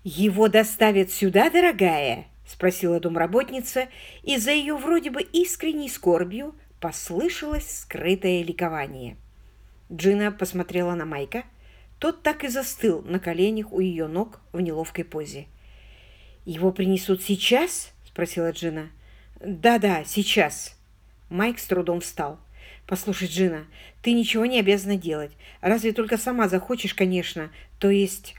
«Его доставят сюда, дорогая?» — спросила домработница, и за ее вроде бы искренней скорбью послышалось скрытое ликование. Джина посмотрела на Майка. Тот так и застыл на коленях у ее ног в неловкой позе. «Его принесут сейчас?» — спросила Джина. «Да-да, сейчас». Майк с трудом встал. «Послушай, Джина, ты ничего не обязана делать. Разве только сама захочешь, конечно. То есть...»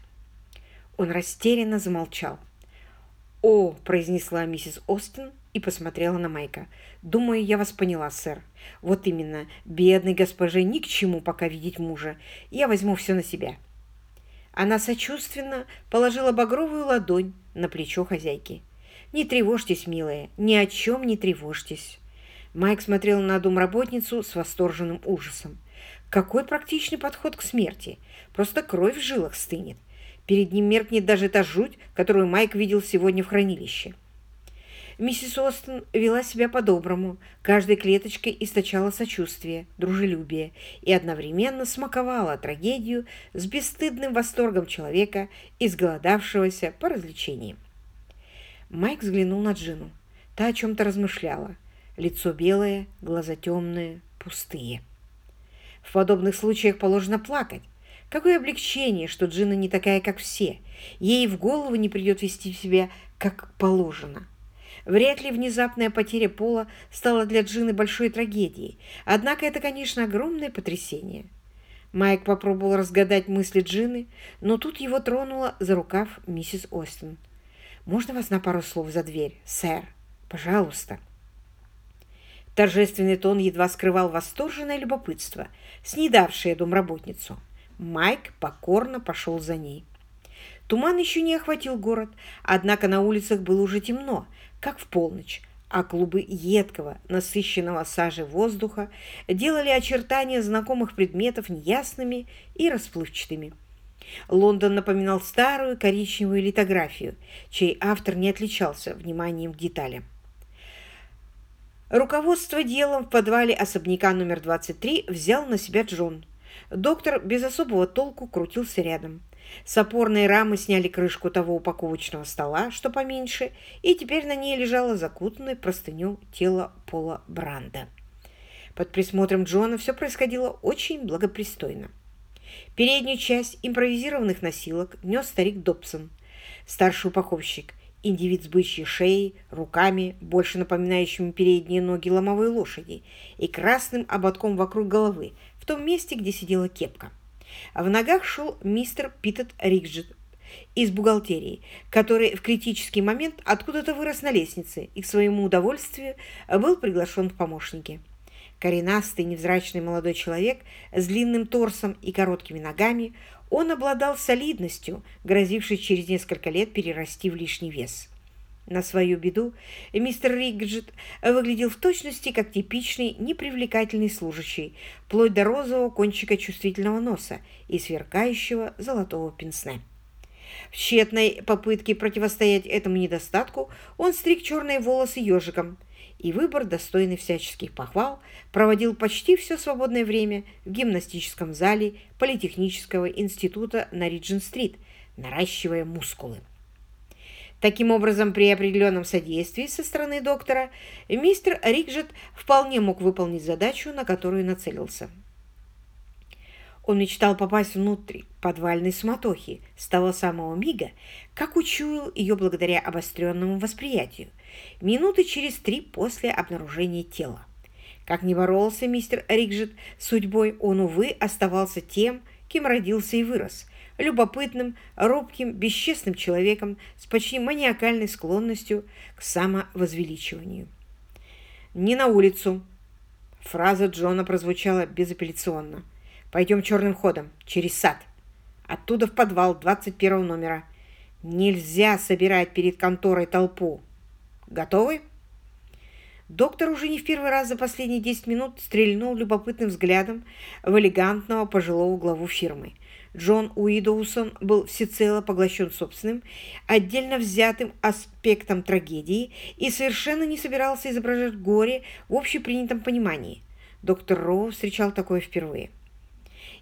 Он растерянно замолчал. «О!» – произнесла миссис Остин и посмотрела на Майка. «Думаю, я вас поняла, сэр. Вот именно, бедной госпоже ни к чему пока видеть мужа. Я возьму все на себя». Она сочувственно положила багровую ладонь на плечо хозяйки. «Не тревожьтесь, милая, ни о чем не тревожьтесь». Майк смотрел на домработницу с восторженным ужасом. Какой практичный подход к смерти! Просто кровь в жилах стынет. Перед ним меркнет даже та жуть, которую Майк видел сегодня в хранилище. Миссис Остин вела себя по-доброму, каждой клеточкой источала сочувствие, дружелюбие и одновременно смаковала трагедию с бесстыдным восторгом человека, изголодавшегося по развлечениям. Майк взглянул на Джину. Та о чем-то размышляла. Лицо белое, глаза темные, пустые. В подобных случаях положено плакать. Какое облегчение, что Джина не такая, как все. Ей в голову не придет вести себя, как положено. Вряд ли внезапная потеря Пола стала для Джины большой трагедией. Однако это, конечно, огромное потрясение. Майк попробовал разгадать мысли Джины, но тут его тронула за рукав миссис Остин. «Можно вас на пару слов за дверь, сэр? Пожалуйста». Торжественный тон едва скрывал восторженное любопытство, снедавшее домработницу. Майк покорно пошел за ней. Туман еще не охватил город, однако на улицах было уже темно, как в полночь, а клубы едкого, насыщенного сажей воздуха делали очертания знакомых предметов неясными и расплывчатыми. Лондон напоминал старую коричневую литографию, чей автор не отличался вниманием к деталям. Руководство делом в подвале особняка номер 23 взял на себя Джон. Доктор без особого толку крутился рядом. С опорной рамы сняли крышку того упаковочного стола, что поменьше, и теперь на ней лежало закутанное простыню тело Пола Бранда. Под присмотром Джона все происходило очень благопристойно. Переднюю часть импровизированных носилок нес старик Добсон, старший упаковщик, индивид с бычьей шеей, руками, больше напоминающими передние ноги ломовой лошади, и красным ободком вокруг головы, в том месте, где сидела кепка. А в ногах шел мистер Питет Рикджет из бухгалтерии, который в критический момент откуда-то вырос на лестнице и к своему удовольствию был приглашен в помощники. Коренастый, невзрачный молодой человек с длинным торсом и короткими ногами, он обладал солидностью, грозившей через несколько лет перерасти в лишний вес. На свою беду мистер Рикджет выглядел в точности как типичный непривлекательный служащий, вплоть до розового кончика чувствительного носа и сверкающего золотого пенсне. В тщетной попытке противостоять этому недостатку он стриг черные волосы ежиком, и выбор, достойный всяческих похвал, проводил почти все свободное время в гимнастическом зале Политехнического института на Риджент-стрит, наращивая мускулы. Таким образом, при определенном содействии со стороны доктора, мистер Рикджет вполне мог выполнить задачу, на которую нацелился. Он мечтал попасть внутрь подвальной суматохи с того самого мига, как учуял ее благодаря обостренному восприятию, минуты через 3 после обнаружения тела. Как ни боролся мистер Рикджет с судьбой, он, увы, оставался тем, кем родился и вырос, любопытным, робким, бесчестным человеком с почти маниакальной склонностью к самовозвеличиванию. «Не на улицу!» Фраза Джона прозвучала безапелляционно. «Пойдем черным ходом, через сад. Оттуда в подвал 21 номера. Нельзя собирать перед конторой толпу. Готовы?» Доктор уже не в первый раз за последние 10 минут стрельнул любопытным взглядом в элегантного пожилого главу фирмы. Джон Уидоусон был всецело поглощен собственным, отдельно взятым аспектом трагедии и совершенно не собирался изображать горе в общепринятом понимании. Доктор Роу встречал такое впервые.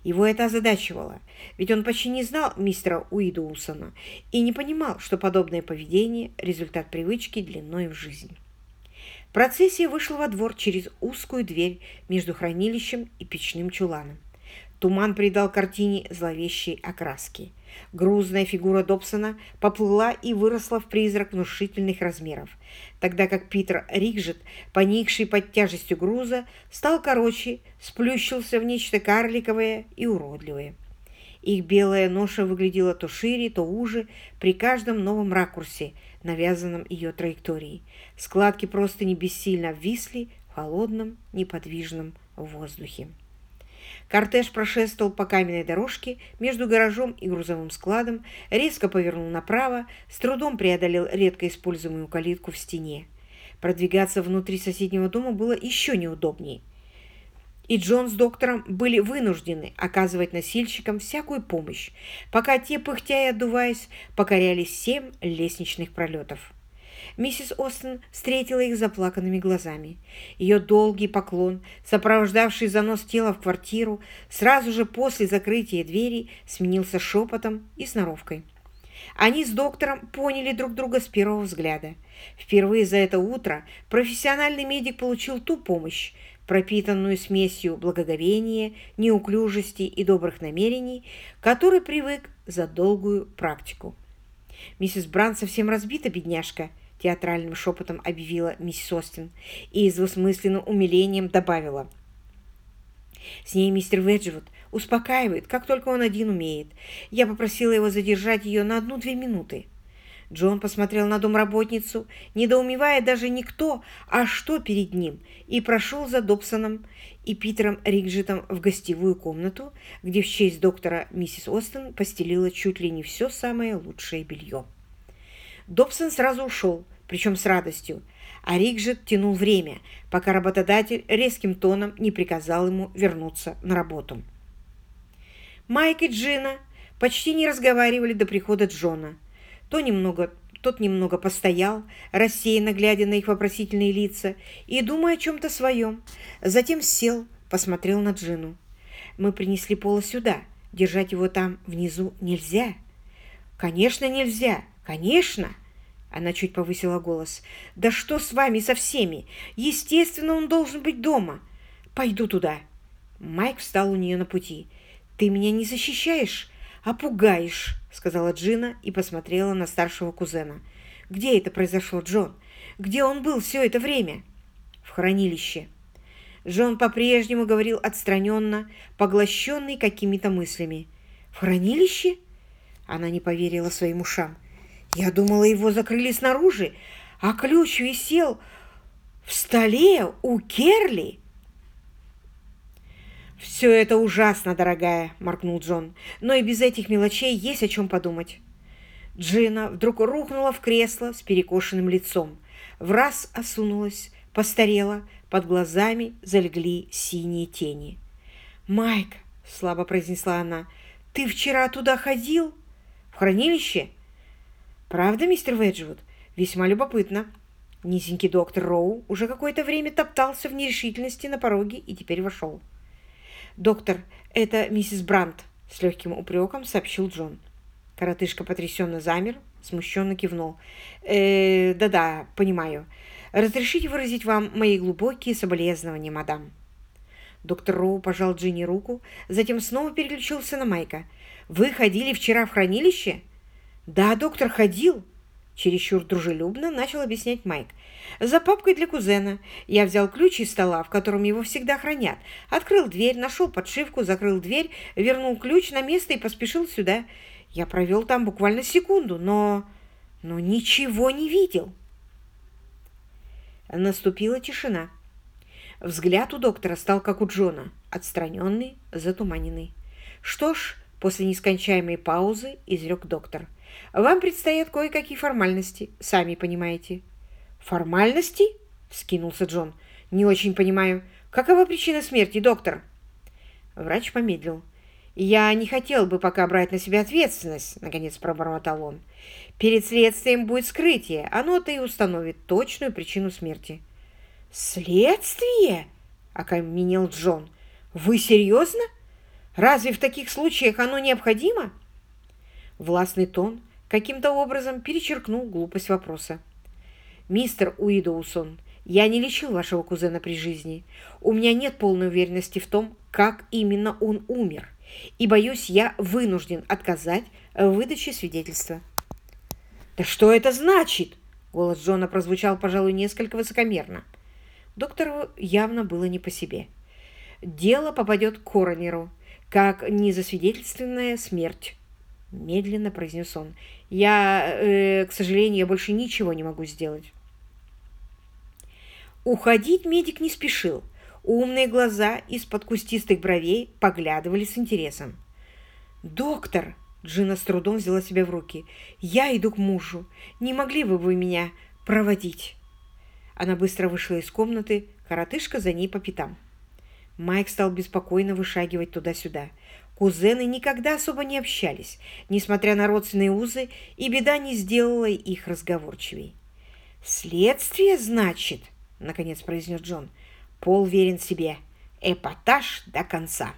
Его это озадачивало, ведь он почти не знал мистера Уидоусона и не понимал, что подобное поведение – результат привычки длиной в жизнь. Процессия вышла во двор через узкую дверь между хранилищем и печным чуланом. Туман придал картине зловещей окраски. Грузная фигура Добсона поплыла и выросла в призрак внушительных размеров, тогда как Питер Ригжет, поникший под тяжестью груза, стал короче, сплющился в нечто карликовое и уродливое. Их белая ноша выглядела то шире, то уже при каждом новом ракурсе, навязанном ее траекторией. Складки простыни бессильно обвисли в холодном, неподвижном воздухе. Кортеж прошествовал по каменной дорожке между гаражом и грузовым складом, резко повернул направо, с трудом преодолел редко используемую калитку в стене. Продвигаться внутри соседнего дома было еще неудобнее, и Джон с доктором были вынуждены оказывать носильщикам всякую помощь, пока те, пыхтя и отдуваясь, покоряли 7 лестничных пролетов. Миссис Остин встретила их заплаканными глазами. Ее долгий поклон, сопровождавший занос тела в квартиру, сразу же после закрытия двери сменился шепотом и сноровкой. Они с доктором поняли друг друга с первого взгляда. Впервые за это утро профессиональный медик получил ту помощь, пропитанную смесью благоговения, неуклюжести и добрых намерений, который привык за долгую практику. «Миссис Брандт совсем разбита, бедняжка», — театральным шепотом объявила миссис Остин и с двусмысленным умилением добавила. «С ней мистер Веджвуд успокаивает, как только он один умеет. Я попросила его задержать ее на 1-2 минуты». Джон посмотрел на домработницу, недоумевая даже не кто, а что перед ним, и прошел за Добсоном и Питером Ригджетом в гостевую комнату, где в честь доктора миссис Остин постелила чуть ли не все самое лучшее белье. Добсон сразу ушел, причем с радостью, а Ригджет тянул время, пока работодатель резким тоном не приказал ему вернуться на работу. Майк и Джина почти не разговаривали до прихода Джона. Тот немного постоял, рассеянно глядя на их вопросительные лица и думая о чем-то своем. Затем сел, посмотрел на Джину. «Мы принесли Пола сюда. Держать его там внизу нельзя». «Конечно, нельзя! Конечно!» Она чуть повысила голос. «Да что с вами со всеми? Естественно, он должен быть дома. Пойду туда». Майк встал у нее на пути. «Ты меня не защищаешь, а пугаешь», — сказала Джина и посмотрела на старшего кузена. «Где это произошло, Джон? Где он был все это время?» «В хранилище». Джон по-прежнему говорил отстраненно, поглощенный какими-то мыслями. «В хранилище?» Она не поверила своим ушам. «Я думала, его закрыли снаружи, а ключ висел в столе у Керли». «Все это ужасно, дорогая», — моркнул Джон, «но и без этих мелочей есть о чем подумать». Джина вдруг рухнула в кресло с перекошенным лицом, враз осунулась, постарела, под глазами залегли синие тени. «Майк», — слабо произнесла она, — «ты вчера туда ходил? В хранилище?» «Правда, мистер Веджвуд? Весьма любопытно». Низенький доктор Роу уже какое-то время топтался в нерешительности на пороге и теперь вошел. «Доктор, это миссис Брандт», — с легким упреком сообщил Джон. Коротышка потрясенно замер, смущенно кивнул. Да-да, понимаю. Разрешите выразить вам мои глубокие соболезнования, мадам». Доктор Роу пожал Джинни руку, затем снова переключился на Майка. «Вы ходили вчера в хранилище?» «Да, доктор, ходил», — чересчур дружелюбно начал объяснять Майк. «За папкой для кузена. Я взял ключ из стола, в котором его всегда хранят. Открыл дверь, нашел подшивку, закрыл дверь, вернул ключ на место и поспешил сюда. Я провел там буквально секунду, но ничего не видел». Наступила тишина. Взгляд у доктора стал как у Джона, отстраненный, затуманенный. «Что ж», — после нескончаемой паузы изрек доктор, — «вам предстоят кое-какие формальности, сами понимаете». «Формальности?» — вскинулся Джон. «Не очень понимаю. Какова причина смерти, доктор?» Врач помедлил. «Я не хотел бы пока брать на себя ответственность», — наконец пробормотал он. «Перед следствием будет вскрытие. Оно-то и установит точную причину смерти». «Следствие?» — окаменел Джон. «Вы серьезно? Разве в таких случаях оно необходимо? Властный тон каким-то образом перечеркнул глупость вопроса. «Мистер Уидоусон, я не лечил вашего кузена при жизни. У меня нет полной уверенности в том, как именно он умер, и, боюсь, я вынужден отказать в выдаче свидетельства». «Да что это значит?» Голос Джона прозвучал, пожалуй, несколько высокомерно. Доктору явно было не по себе. «Дело попадет к коронеру, как незасвидетельственная смерть», — медленно произнес он. К сожалению, я больше ничего не могу сделать». Уходить медик не спешил. Умные глаза из-под кустистых бровей поглядывали с интересом. «Доктор!» — Джина с трудом взяла себя в руки. «Я иду к мужу. Не могли бы вы меня проводить?» Она быстро вышла из комнаты, коротышка за ней по пятам. Майк стал беспокойно вышагивать туда-сюда. Кузены никогда особо не общались, несмотря на родственные узы, и беда не сделала их разговорчивей. «Следствие, значит?» — наконец произнес Джон. «Пол верен себе. Эпатаж до конца».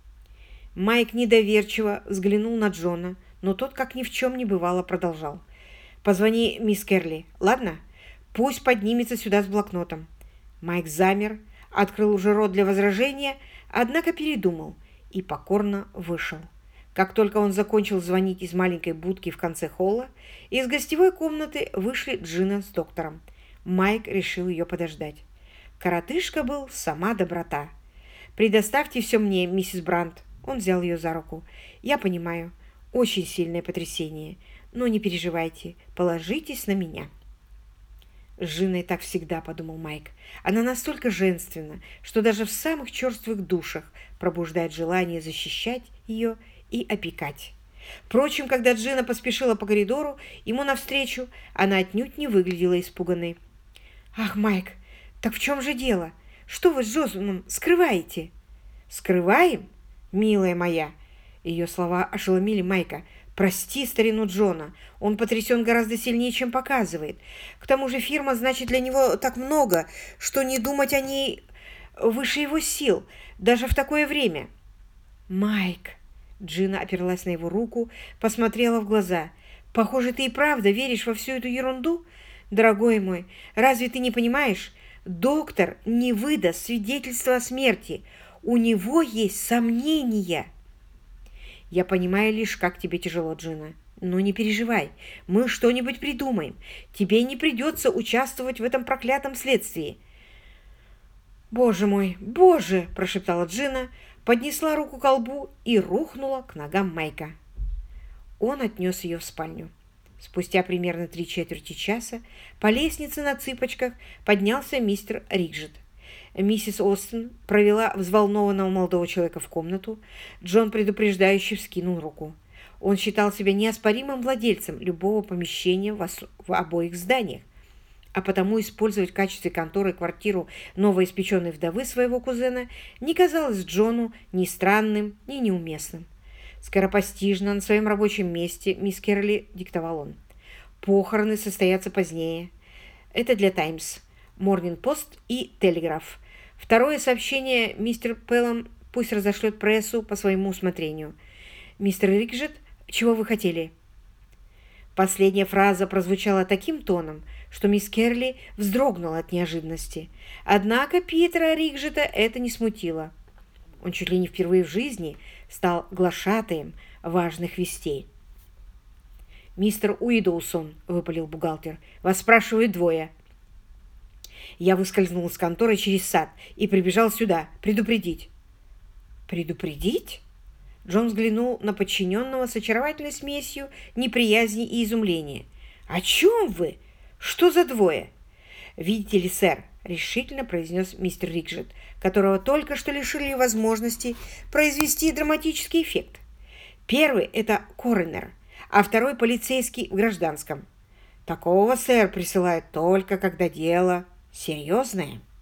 Майк недоверчиво взглянул на Джона, но тот, как ни в чем не бывало, продолжал. «Позвони мисс Керли, ладно? Пусть поднимется сюда с блокнотом». Майк замер, открыл уже рот для возражения, однако передумал и покорно вышел. Как только он закончил звонить из маленькой будки в конце холла, из гостевой комнаты вышли Джина с доктором. Майк решил ее подождать. Коротышка был сама доброта. «Предоставьте все мне, миссис Брандт». Он взял ее за руку. «Я понимаю, очень сильное потрясение, но не переживайте, положитесь на меня». «С Джиной так всегда», — подумал Майк. «Она настолько женственна, что даже в самых черствых душах пробуждает желание защищать ее и опекать». Впрочем, когда Джина поспешила по коридору ему навстречу, она отнюдь не выглядела испуганной. «Ах, Майк, так в чем же дело? Что вы с Джозефом скрываете?» «Скрываем? Милая моя!» Ее слова ошеломили Майка. «Прости старину Джона, он потрясен гораздо сильнее, чем показывает. К тому же фирма значит для него так много, что не думать о ней выше его сил, даже в такое время». «Майк!» Джина оперлась на его руку, посмотрела в глаза. «Похоже, ты и правда веришь во всю эту ерунду? Дорогой мой, разве ты не понимаешь? Доктор не выдаст свидетельство о смерти. У него есть сомнения». «Я понимаю лишь, как тебе тяжело, Джина. Но не переживай, мы что-нибудь придумаем. Тебе не придется участвовать в этом проклятом следствии». «Боже мой, боже!» – прошептала Джина, поднесла руку к колбу и рухнула к ногам Майка. Он отнес ее в спальню. Спустя примерно 3/4 часа по лестнице на цыпочках поднялся мистер Риджет. Миссис Остин провела взволнованного молодого человека в комнату. Джон предупреждающе вскинул руку. Он считал себя неоспоримым владельцем любого помещения в обоих зданиях, а потому использовать в качестве конторы квартиру новоиспеченной вдовы своего кузена не казалось Джону ни странным, ни неуместным. Скоропостижно на своем рабочем месте мисс Керли диктовал он. «Похороны состоятся позднее. Это для Таймс, Морнинг Пост и Телеграф. Второе сообщение мистер Пеллам пусть разошлет прессу по своему усмотрению. Мистер Рикжет, чего вы хотели?» Последняя фраза прозвучала таким тоном, что мисс Керли вздрогнула от неожиданности. Однако Питера Рикжета это не смутило. Он чуть ли не впервые в жизни стал глашатаем важных вестей. «Мистер Уидоусон», — выпалил бухгалтер, — «вас спрашивают двое». Я выскользнул из конторы через сад и прибежал сюда предупредить. «Предупредить?» Джон взглянул на подчиненного с очаровательной смесью неприязни и изумления. «О чем вы? Что за двое?» «Видите ли, сэр», — решительно произнес мистер Рикжет, которого только что лишили возможности произвести драматический эффект. «Первый — это коронер, а второй — полицейский в гражданском. Такого, сэр, присылают только когда дело серьезное».